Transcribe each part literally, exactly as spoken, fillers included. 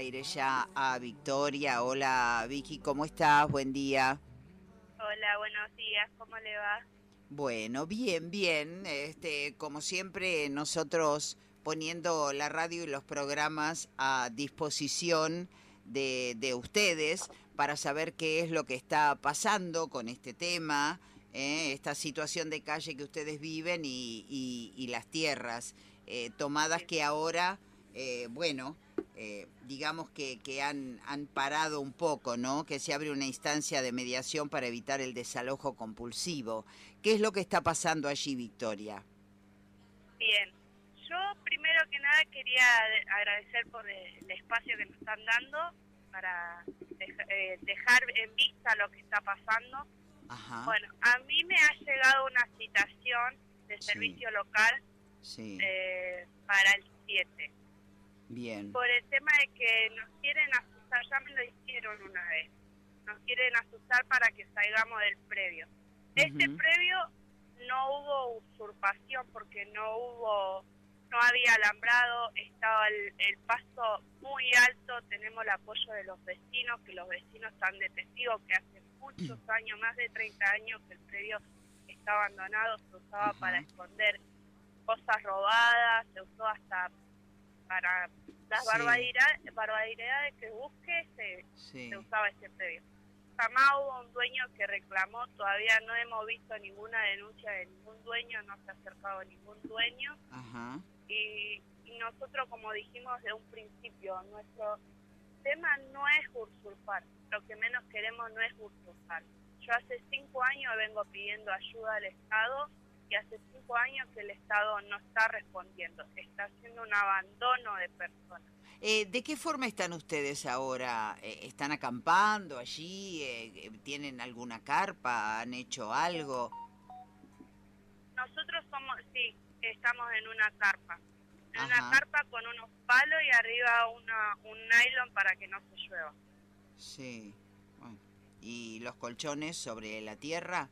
aire ya a Victoria. Hola Vicky, ¿cómo estás? Buen día. Hola, buenos días, ¿cómo le va? Bueno, bien, bien. Este, como siempre, nosotros poniendo la radio y los programas a disposición de, de ustedes para saber qué es lo que está pasando con este tema, ¿eh? Esta situación de calle que ustedes viven y, y, y las tierras eh, tomadas Sí, que ahora, eh, bueno, eh, digamos que, que han, han parado un poco, ¿no? Que se abre una instancia de mediación para evitar el desalojo compulsivo. ¿Qué es lo que está pasando allí, Victoria? bien. Yo primero que nada quería de- agradecer por el, el espacio que nos están dando para deja- eh, dejar en vista lo que está pasando. Ajá, Bueno, a mí me ha llegado una citación de sí, servicio local sí, eh, para el siete, bien. por el tema de que nos quieren asustar, ya me lo hicieron una vez, nos quieren asustar para que salgamos del previo. Este Ujú. previo no hubo usurpación porque no hubo, no había alambrado, estaba el, el pasto muy alto, tenemos el apoyo de los vecinos, que los vecinos están de testigos que hace muchos años, más de treinta años que el predio está abandonado, se usaba para Ajá, esconder cosas robadas, se usó hasta para las sí, barbaridades, barbaridades que busque, se, se sí, usaba este predio. Jamás hubo un dueño que reclamó, todavía no hemos visto ninguna denuncia de ningún dueño, no se ha acercado ningún dueño, ajá, y, y nosotros, como dijimos desde un principio, nuestro tema no es usurpar, lo que menos queremos no es usurpar. Yo hace cinco años vengo pidiendo ayuda al Estado y hace cinco años que el Estado no está respondiendo, está haciendo un abandono de personas. Eh, ¿de qué forma están ustedes ahora? Eh, ¿Están acampando allí? Eh, ¿Tienen alguna carpa? ¿Han hecho algo? Nosotros somos, sí, estamos en una carpa, en una Ajá, carpa con unos palos y arriba una, un nylon para que no se llueva. sí. Bueno. ¿Y los colchones sobre la tierra?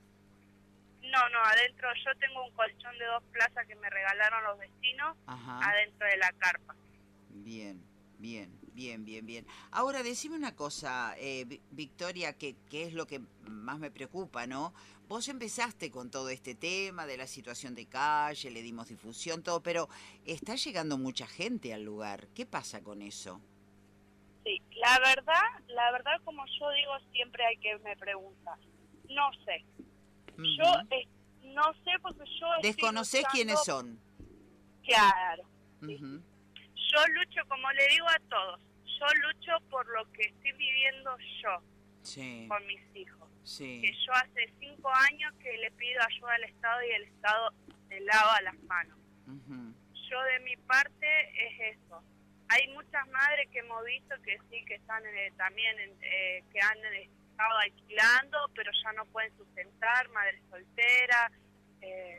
No, no, adentro yo tengo un colchón de dos plazas que me regalaron los vecinos Ajá. adentro de la carpa. Bien, bien, bien, bien, bien. Ahora, decime una cosa, eh, Vi- Victoria, que, que es lo que más me preocupa, ¿no? Vos empezaste con todo este tema de la situación de calle, le dimos difusión, todo, pero está llegando mucha gente al lugar. ¿Qué pasa con eso? Sí, la verdad, la verdad como yo digo siempre hay que me pregunta, no sé, yo Ujú. eh, no sé porque yo estoy ¿Desconocés quiénes luchando, son? claro, sí. Ujú. Yo lucho, como le digo a todos, yo lucho por lo que estoy viviendo yo Sí, con mis hijos. Que sí. yo hace cinco años que le pido ayuda al Estado y el Estado se lava las manos. Ujú. Yo de mi parte es eso. Hay muchas madres que hemos visto que sí, que están eh, también, en, eh, que han estado alquilando, pero ya no pueden sustentar, madres solteras. Eh,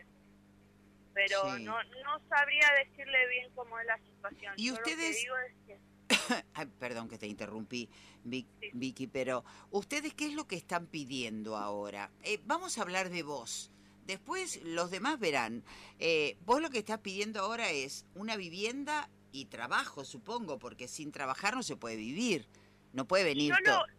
pero Sí. no no sabría decirle bien cómo es la situación. ¿Y Yo lo que ustedes? digo es que Ay, perdón que te interrumpí, Vic- sí, Vicky, pero ¿ustedes qué es lo que están pidiendo ahora? Eh, vamos a hablar de vos. Después los demás verán. Eh, vos lo que estás pidiendo ahora es una vivienda y trabajo, supongo, porque sin trabajar no se puede vivir. No puede yo venir todo. lo,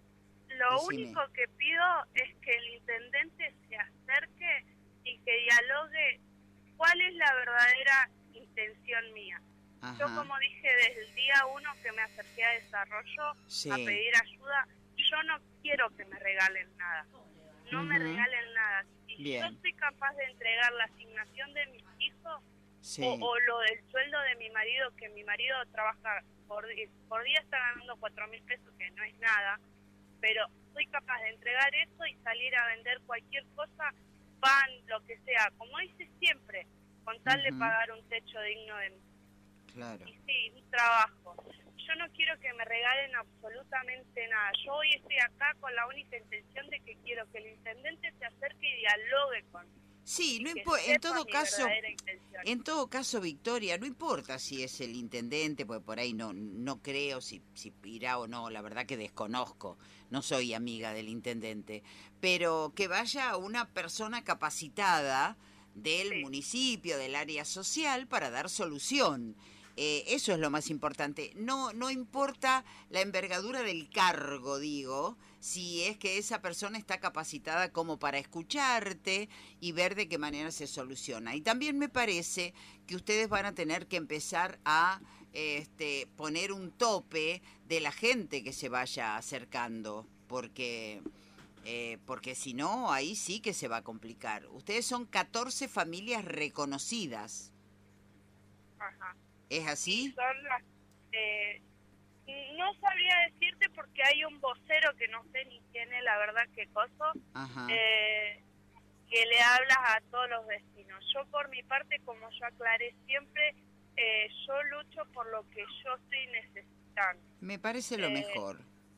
lo único Decime. que pido es que el intendente se acerque y que dialogue cuál es la verdadera intención mía. Yo, Ajá. como dije desde el día uno que me acerqué a desarrollo a Sí. pedir ayuda, yo no quiero que me regalen nada, no me Ujú. regalen nada. Si yo Bien. soy capaz de entregar la asignación de mis hijos o, Sí. o lo del sueldo de mi marido, que mi marido trabaja por, di- por día, está ganando cuatro mil pesos, que no es nada, pero soy capaz de entregar eso y salir a vender cualquier cosa, pan, lo que sea, como dice siempre, con tal de Ujú. pagar un techo digno de mi. Claro. Y sí, un trabajo. Yo no quiero que me regalen absolutamente nada. Yo hoy estoy acá con la única intención de que quiero que el intendente se acerque y dialogue conmigo Sí, y no que impo- en sepa todo mi caso, verdadera intención. en todo caso, Victoria, no importa si es el intendente, porque por ahí no, no creo si, si irá o no, la verdad que desconozco, no soy amiga del intendente, pero que vaya una persona capacitada del Sí, municipio, del área social, para dar solución. Eh, eso es lo más importante. No, no importa la envergadura del cargo, digo, si es que esa persona está capacitada como para escucharte y ver de qué manera se soluciona. Y también me parece que ustedes van a tener que empezar a este, poner un tope de la gente que se vaya acercando, porque... Eh, porque si no, ahí sí que se va a complicar. Ustedes son catorce familias reconocidas. Ajá. ¿Es así? Son las, eh, no sabría decirte porque hay un vocero que no sé ni quién es, la verdad, qué cosa, eh, que le hablas a todos los vecinos. Yo por mi parte, como yo aclaré siempre, eh, yo lucho por lo que yo estoy necesitando. Me parece lo eh, mejor.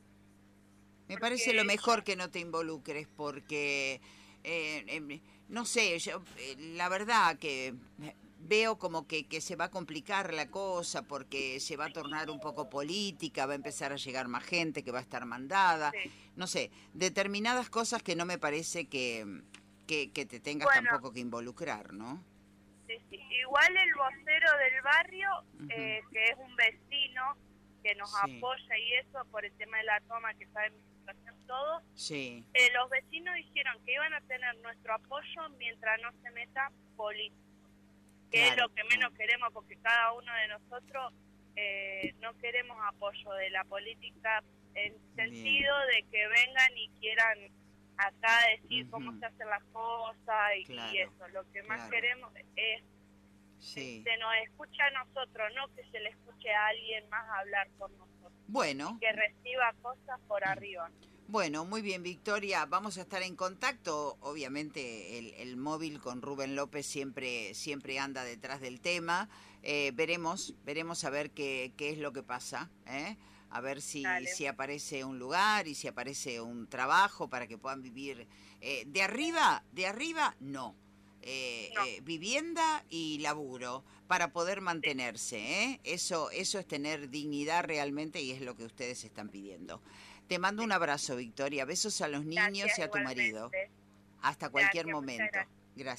Me parece lo mejor que no te involucres porque, eh, eh, no sé, yo, eh, la verdad que veo como que, que se va a complicar la cosa porque se va a tornar un poco política, va a empezar a llegar más gente que va a estar mandada, sí. no sé, determinadas cosas que no me parece que, que, que te tengas bueno, tampoco que involucrar, ¿no? Sí, sí. Igual el vocero del barrio, uh-huh. eh, que es un vecino que nos sí. apoya y eso por el tema de la toma, que sabe mi situación todo, sí. eh, los vecinos dijeron que iban a tener nuestro apoyo mientras no se meta político, que claro, es lo que menos claro. queremos, porque cada uno de nosotros eh, no queremos apoyo de la política en sentido Bien. de que vengan y quieran acá decir uh-huh. cómo se hacen las cosas y, claro, y eso. Lo que más claro. queremos es sí. que se nos escuche a nosotros, no que se le escuche a alguien más hablar por nosotros. Bueno. Y que reciba cosas por arriba. Bueno, muy bien, Victoria. Vamos a estar en contacto. Obviamente el, el móvil con Rubén López siempre, siempre anda detrás del tema. Eh, veremos, veremos a ver qué, qué es lo que pasa, ¿eh? A ver si, si aparece un lugar y si aparece un trabajo para que puedan vivir. Eh, de arriba, de arriba, no. Eh, no. Eh, vivienda y laburo para poder mantenerse, ¿eh? Eso, eso es tener dignidad realmente y es lo que ustedes están pidiendo. Te mando un abrazo, Victoria. Besos a los niños gracias, y a tu igualmente. marido. Hasta cualquier gracias, momento.